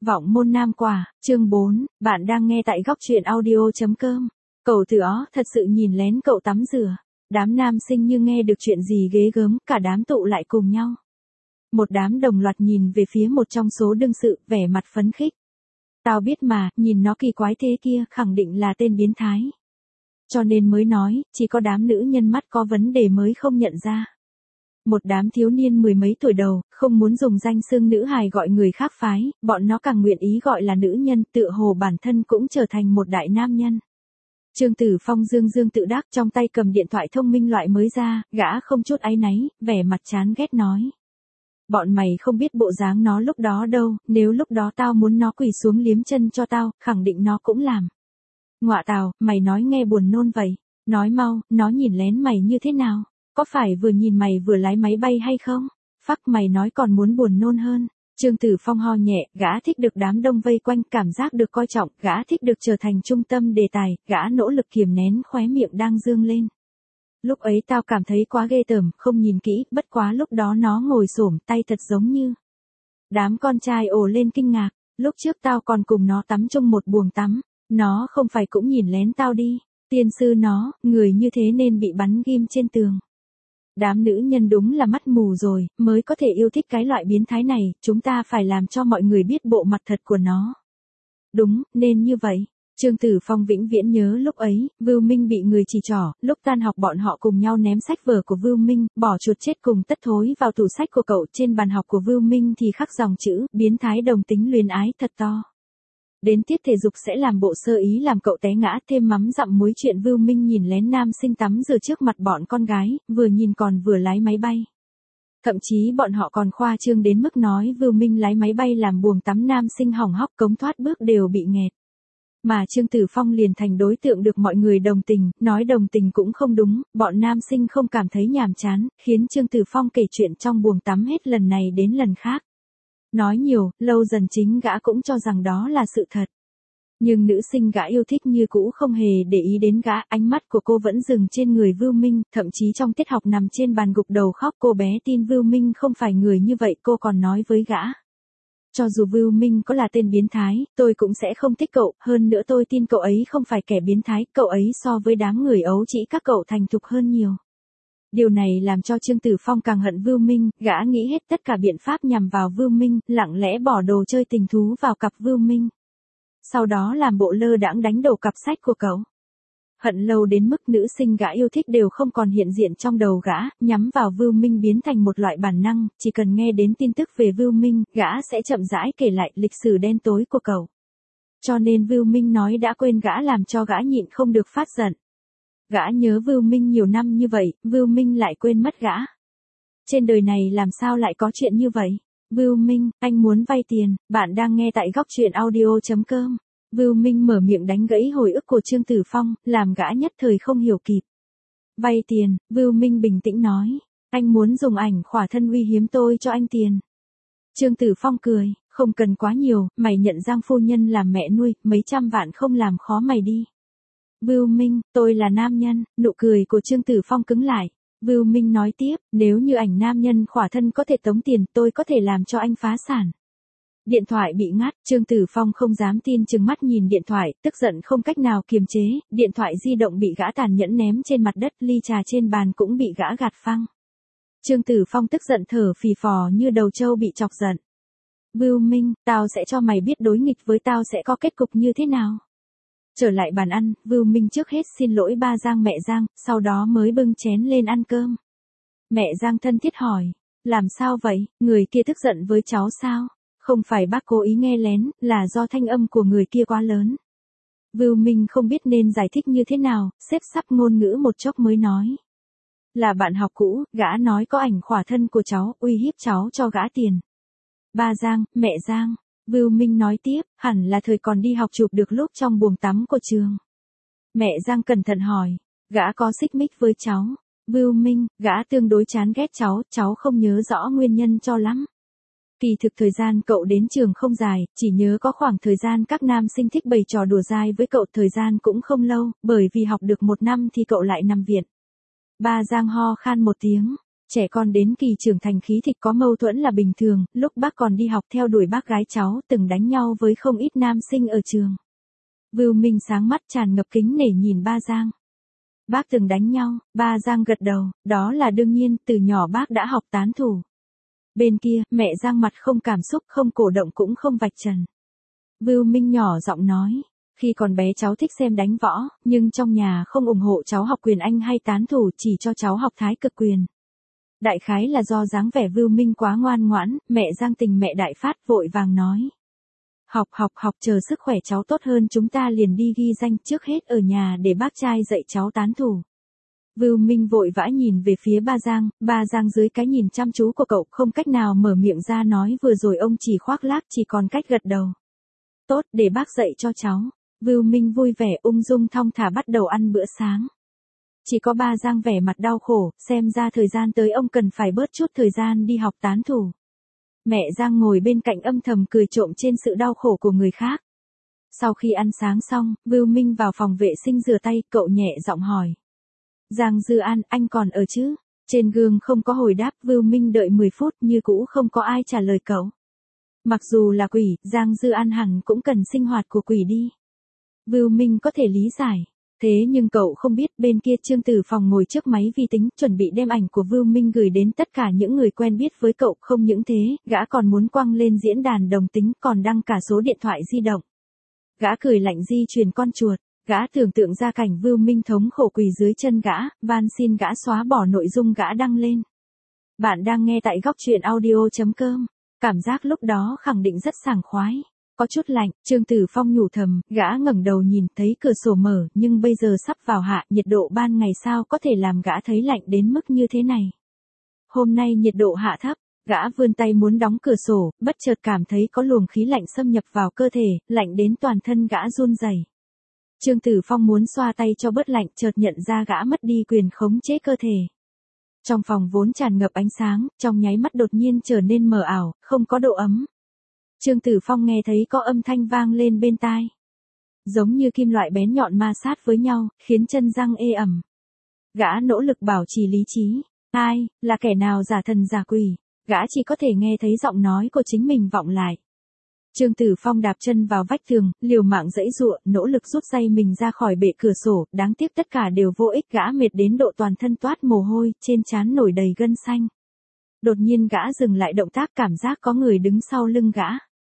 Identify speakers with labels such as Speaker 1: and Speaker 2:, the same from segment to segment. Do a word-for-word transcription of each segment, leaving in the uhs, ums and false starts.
Speaker 1: Vọng môn nam quả, chương bốn, bạn đang nghe tại góc truyện audio chấm com. Cậu tử ó thật sự nhìn lén cậu tắm rửa. Đám nam sinh như nghe được chuyện gì ghê gớm, cả đám tụ lại cùng nhau. Một đám đồng loạt nhìn về phía một trong số đương sự, vẻ mặt phấn khích. Tao biết mà, nhìn nó kỳ quái thế kia, khẳng định là tên biến thái. Cho nên mới nói, chỉ có đám nữ nhân mắt có vấn đề mới không nhận ra. Một đám thiếu niên mười mấy tuổi đầu, không muốn dùng danh xưng nữ hài gọi người khác phái, bọn nó càng nguyện ý gọi là nữ nhân, tựa hồ bản thân cũng trở thành một đại nam nhân. Trương Tử Phong dương dương tự đắc, trong tay cầm điện thoại thông minh loại mới ra, gã không chút áy náy, vẻ mặt chán ghét nói. Bọn mày không biết bộ dáng nó lúc đó đâu, nếu lúc đó tao muốn nó quỳ xuống liếm chân cho tao, khẳng định nó cũng làm. Ngọa tào, mày nói nghe buồn nôn vậy, nói mau, nó nhìn lén mày như thế nào? Có phải vừa nhìn mày vừa lái máy bay hay không? Phắc, mày nói còn muốn buồn nôn hơn. Trương Tử Phong ho nhẹ, gã thích được đám đông vây quanh, cảm giác được coi trọng, gã thích được trở thành trung tâm đề tài, gã nỗ lực kiềm nén khóe miệng đang dương lên. Lúc ấy tao cảm thấy quá ghê tởm, không nhìn kỹ, bất quá lúc đó nó ngồi xổm, tay thật giống như. Đám con trai ồ lên kinh ngạc, lúc trước tao còn cùng nó tắm chung một buồng tắm, nó không phải cũng nhìn lén tao đi. Tiên sư nó, người như thế nên bị bắn ghim trên tường. Đám nữ nhân đúng là mắt mù rồi, mới có thể yêu thích cái loại biến thái này, chúng ta phải làm cho mọi người biết bộ mặt thật của nó. Đúng, nên như vậy. Trương Tử Phong vĩnh viễn nhớ lúc ấy, Vưu Minh bị người chỉ trỏ, lúc tan học bọn họ cùng nhau ném sách vở của Vưu Minh, bỏ chuột chết cùng tất thối vào tủ sách của cậu, trên bàn học của Vưu Minh thì khắc dòng chữ, biến thái đồng tính luyến ái thật to. Đến tiết thể dục sẽ làm bộ sơ ý làm cậu té ngã, thêm mắm dặm muối chuyện Vưu Minh nhìn lén nam sinh tắm rửa trước mặt bọn con gái, vừa nhìn còn vừa lái máy bay. Thậm chí bọn họ còn khoa trương đến mức nói Vưu Minh lái máy bay làm buồng tắm nam sinh hỏng hóc, cống thoát bước đều bị nghẹt. Mà Trương Tử Phong liền thành đối tượng được mọi người đồng tình, nói đồng tình cũng không đúng, bọn nam sinh không cảm thấy nhàm chán, khiến Trương Tử Phong kể chuyện trong buồng tắm hết lần này đến lần khác. Nói nhiều, lâu dần chính gã cũng cho rằng đó là sự thật. Nhưng nữ sinh gã yêu thích như cũ không hề để ý đến gã, ánh mắt của cô vẫn dừng trên người Vưu Minh, thậm chí trong tiết học nằm trên bàn gục đầu khóc, cô bé tin Vưu Minh không phải người như vậy, cô còn nói với gã. Cho dù Vưu Minh có là tên biến thái, tôi cũng sẽ không thích cậu, hơn nữa tôi tin cậu ấy không phải kẻ biến thái, cậu ấy so với đám người ấu trĩ các cậu thành thục hơn nhiều. Điều này làm cho Trương Tử Phong càng hận Vưu Minh, gã nghĩ hết tất cả biện pháp nhằm vào Vưu Minh, lặng lẽ bỏ đồ chơi tình thú vào cặp Vưu Minh. Sau đó làm bộ lơ đãng đánh đổ cặp sách của cậu. Hận lâu đến mức nữ sinh gã yêu thích đều không còn hiện diện trong đầu gã, nhắm vào Vưu Minh biến thành một loại bản năng, chỉ cần nghe đến tin tức về Vưu Minh, gã sẽ chậm rãi kể lại lịch sử đen tối của cậu. Cho nên Vưu Minh nói đã quên gã làm cho gã nhịn không được phát giận. Gã nhớ Vưu Minh nhiều năm như vậy, Vưu Minh lại quên mất gã. Trên đời này làm sao lại có chuyện như vậy? Vưu Minh, anh muốn vay tiền, bạn đang nghe tại góc truyện audio chấm com. Vưu Minh mở miệng đánh gãy hồi ức của Trương Tử Phong, làm gã nhất thời không hiểu kịp. Vay tiền, Vưu Minh bình tĩnh nói, anh muốn dùng ảnh khỏa thân uy hiếp tôi cho anh tiền. Trương Tử Phong cười, không cần quá nhiều, mày nhận Giang phu nhân làm mẹ nuôi, mấy trăm vạn không làm khó mày đi. Vưu Minh, tôi là nam nhân, nụ cười của Trương Tử Phong cứng lại. Vưu Minh nói tiếp, nếu như ảnh nam nhân khỏa thân có thể tống tiền, tôi có thể làm cho anh phá sản. Điện thoại bị ngắt, Trương Tử Phong không dám tin trừng mắt nhìn điện thoại, tức giận không cách nào kiềm chế, điện thoại di động bị gã tàn nhẫn ném trên mặt đất, ly trà trên bàn cũng bị gã gạt phăng. Trương Tử Phong tức giận thở phì phò như đầu trâu bị chọc giận. Vưu Minh, tao sẽ cho mày biết đối nghịch với tao sẽ có kết cục như thế nào. Trở lại bàn ăn, Vưu Minh trước hết xin lỗi ba Giang mẹ Giang, sau đó mới bưng chén lên ăn cơm. Mẹ Giang thân thiết hỏi, làm sao vậy, người kia tức giận với cháu sao? Không phải bác cố ý nghe lén, là do thanh âm của người kia quá lớn. Vưu Minh không biết nên giải thích như thế nào, xếp sắp ngôn ngữ một chốc mới nói. Là bạn học cũ, gã nói có ảnh khỏa thân của cháu, uy hiếp cháu cho gã tiền. Ba Giang, mẹ Giang. Vưu Minh nói tiếp, hẳn là thời còn đi học chụp được lúc trong buồng tắm của trường. Mẹ Giang cẩn thận hỏi, gã có xích mích với cháu. Vưu Minh, gã tương đối chán ghét cháu, cháu không nhớ rõ nguyên nhân cho lắm. Kỳ thực thời gian cậu đến trường không dài, chỉ nhớ có khoảng thời gian các nam sinh thích bày trò đùa dai với cậu, thời gian cũng không lâu, bởi vì học được một năm thì cậu lại nằm viện. Ba Giang ho khan một tiếng, Trẻ con đến kỳ trưởng thành khí thịt có mâu thuẫn là bình thường, lúc bác còn đi học theo đuổi bác gái cháu từng đánh nhau với không ít nam sinh ở trường. Vưu Minh sáng mắt tràn ngập kính nể nhìn ba Giang. Bác từng đánh nhau, ba Giang gật đầu, đó là đương nhiên, từ nhỏ bác đã học tán thủ. Bên kia, mẹ Giang mặt không cảm xúc, không cổ động cũng không vạch trần. Vưu Minh nhỏ giọng nói, khi còn bé cháu thích xem đánh võ, nhưng trong nhà không ủng hộ cháu học quyền Anh hay tán thủ, chỉ cho cháu học thái cực quyền. Đại khái là do dáng vẻ Vưu Minh quá ngoan ngoãn, mẹ Giang tình mẹ đại phát vội vàng nói. Học học học chờ sức khỏe cháu tốt hơn chúng ta liền đi ghi danh trước hết ở nhà để bác trai dạy cháu tán thủ. Vưu Minh vội vã nhìn về phía ba Giang, ba Giang dưới cái nhìn chăm chú của cậu không cách nào mở miệng ra nói vừa rồi ông chỉ khoác lác chỉ còn cách gật đầu. Tốt, để bác dạy cho cháu. Vưu Minh vui vẻ ung dung thong thả bắt đầu ăn bữa sáng. Chỉ có ba Giang vẻ mặt đau khổ, xem ra thời gian tới ông cần phải bớt chút thời gian đi học tán thủ. Mẹ Giang ngồi bên cạnh âm thầm cười trộm trên sự đau khổ của người khác. Sau khi ăn sáng xong, Vưu Minh vào phòng vệ sinh rửa tay, cậu nhẹ giọng hỏi. Giang Dư An, anh còn ở chứ? Trên gương không có hồi đáp, Vưu Minh đợi mười phút như cũ không có ai trả lời cậu. Mặc dù là quỷ, Giang Dư An hẳn cũng cần sinh hoạt của quỷ đi. Vưu Minh có thể lý giải. Thế nhưng cậu không biết bên kia Trương Tử Phong ngồi trước máy vi tính chuẩn bị đem ảnh của Vưu Minh gửi đến tất cả những người quen biết với cậu. Không những thế, gã còn muốn quăng lên diễn đàn đồng tính còn đăng cả số điện thoại di động. Gã cười lạnh di truyền con chuột. Gã tưởng tượng ra cảnh Vưu Minh thống khổ quỳ dưới chân gã, van xin gã xóa bỏ nội dung gã đăng lên. Bạn đang nghe tại góc truyện audio chấm com. Cảm giác lúc đó khẳng định rất sảng khoái. Có chút lạnh, Trương Tử Phong nhủ thầm, gã ngẩng đầu nhìn thấy cửa sổ mở, nhưng bây giờ sắp vào hạ, nhiệt độ ban ngày sao có thể làm gã thấy lạnh đến mức như thế này. Hôm nay nhiệt độ hạ thấp, gã vươn tay muốn đóng cửa sổ, bất chợt cảm thấy có luồng khí lạnh xâm nhập vào cơ thể, lạnh đến toàn thân gã run rẩy. Trương Tử Phong muốn xoa tay cho bớt lạnh, chợt nhận ra gã mất đi quyền khống chế cơ thể. Trong phòng vốn tràn ngập ánh sáng, trong nháy mắt đột nhiên trở nên mờ ảo, không có độ ấm. Trương Tử Phong nghe thấy có âm thanh vang lên bên tai. Giống như kim loại bén nhọn ma sát với nhau, khiến chân răng ê ẩm. Gã nỗ lực bảo trì lý trí. Ai, là kẻ nào giả thần giả quỷ? Gã chỉ có thể nghe thấy giọng nói của chính mình vọng lại. Trương Tử Phong đạp chân vào vách tường, liều mạng giãy giụa, nỗ lực rút dây mình ra khỏi bệ cửa sổ, đáng tiếc tất cả đều vô ích, gã mệt đến độ toàn thân toát mồ hôi, trên trán nổi đầy gân xanh. Đột nhiên gã dừng lại động tác, cảm giác có người đứng sau lưng gã.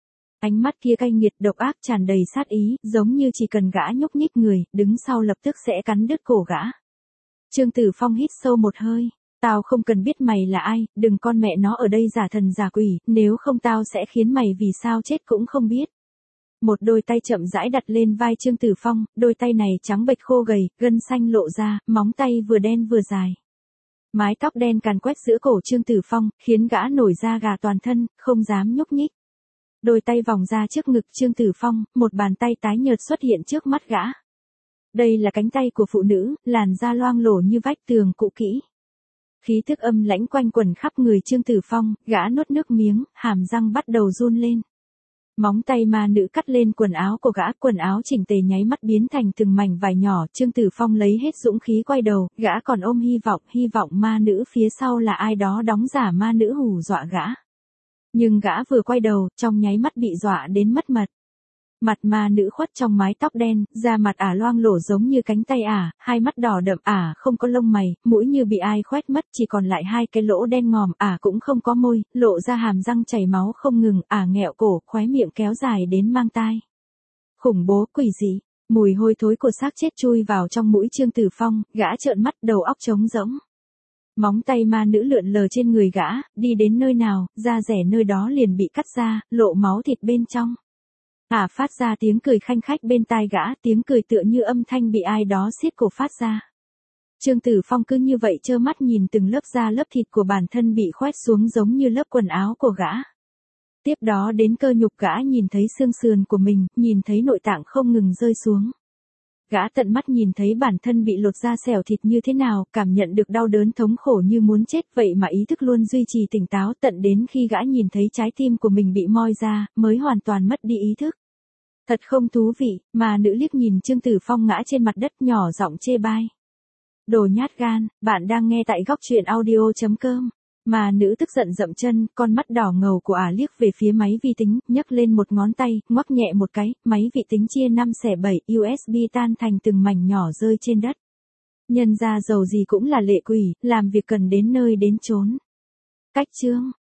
Speaker 1: Ánh mắt kia cay nghiệt độc ác tràn đầy sát ý, giống như chỉ cần gã nhúc nhích người, đứng sau lập tức sẽ cắn đứt cổ gã. Trương Tử Phong hít sâu một hơi. Tao không cần biết mày là ai, đừng con mẹ nó ở đây giả thần giả quỷ, nếu không tao sẽ khiến mày vì sao chết cũng không biết. Một đôi tay chậm rãi đặt lên vai Trương Tử Phong, đôi tay này trắng bệch khô gầy, gân xanh lộ ra, móng tay vừa đen vừa dài. Mái tóc đen càn quét giữa cổ Trương Tử Phong, khiến gã nổi da gà toàn thân, không dám nhúc nhích. Đôi tay vòng ra trước ngực Trương Tử Phong, một bàn tay tái nhợt xuất hiện trước mắt gã. Đây là cánh tay của phụ nữ, làn da loang lổ như vách tường cũ kỹ. Khí thức âm lãnh quanh quẩn khắp người Trương Tử Phong, gã nuốt nước miếng, hàm răng bắt đầu run lên. Móng tay ma nữ cắt lên quần áo của gã, quần áo chỉnh tề nháy mắt biến thành từng mảnh vải nhỏ, Trương Tử Phong lấy hết dũng khí quay đầu, gã còn ôm hy vọng, hy vọng ma nữ phía sau là ai đó đóng giả ma nữ hù dọa gã. Nhưng gã vừa quay đầu, trong nháy mắt bị dọa đến mất mật. Mặt ma nữ khuất trong mái tóc đen, da mặt ả loang lổ giống như cánh tay ả, hai mắt đỏ đậm ả không có lông mày, mũi như bị ai khoét mất chỉ còn lại hai cái lỗ đen ngòm, ả cũng không có môi, lộ ra hàm răng chảy máu không ngừng, ả nghẹo cổ, khóe miệng kéo dài đến mang tai. Khủng bố quỷ dị, mùi hôi thối của xác chết chui vào trong mũi Trương Tử Phong, gã trợn mắt đầu óc trống rỗng. Móng tay ma nữ lượn lờ trên người gã, đi đến nơi nào, da rẻ nơi đó liền bị cắt ra, lộ máu thịt bên trong. Ả phát ra tiếng cười khanh khách bên tai gã, tiếng cười tựa như âm thanh bị ai đó siết cổ phát ra. Trương Tử Phong cứ như vậy trơ mắt nhìn từng lớp da lớp thịt của bản thân bị khoét xuống giống như lớp quần áo của gã. Tiếp đó đến cơ nhục gã nhìn thấy xương sườn của mình, nhìn thấy nội tạng không ngừng rơi xuống. Gã tận mắt nhìn thấy bản thân bị lột da xẻo thịt như thế nào, cảm nhận được đau đớn thống khổ như muốn chết, vậy mà ý thức luôn duy trì tỉnh táo, tận đến khi gã nhìn thấy trái tim của mình bị moi ra, mới hoàn toàn mất đi ý thức. Thật không thú vị, mà nữ liếc nhìn Trương Tử Phong ngã trên mặt đất nhỏ giọng chê bai. Đồ nhát gan, bạn đang nghe tại góc truyện audio.com. Mà nữ tức giận dậm chân, con mắt đỏ ngầu của ả liếc về phía máy vi tính, nhấc lên một ngón tay, ngoắc nhẹ một cái, máy vi tính chia năm xẻ bảy, u ét bê tan thành từng mảnh nhỏ rơi trên đất. Nhân ra giàu gì cũng là lệ quỷ, làm việc cần đến nơi đến chốn. Cách chương.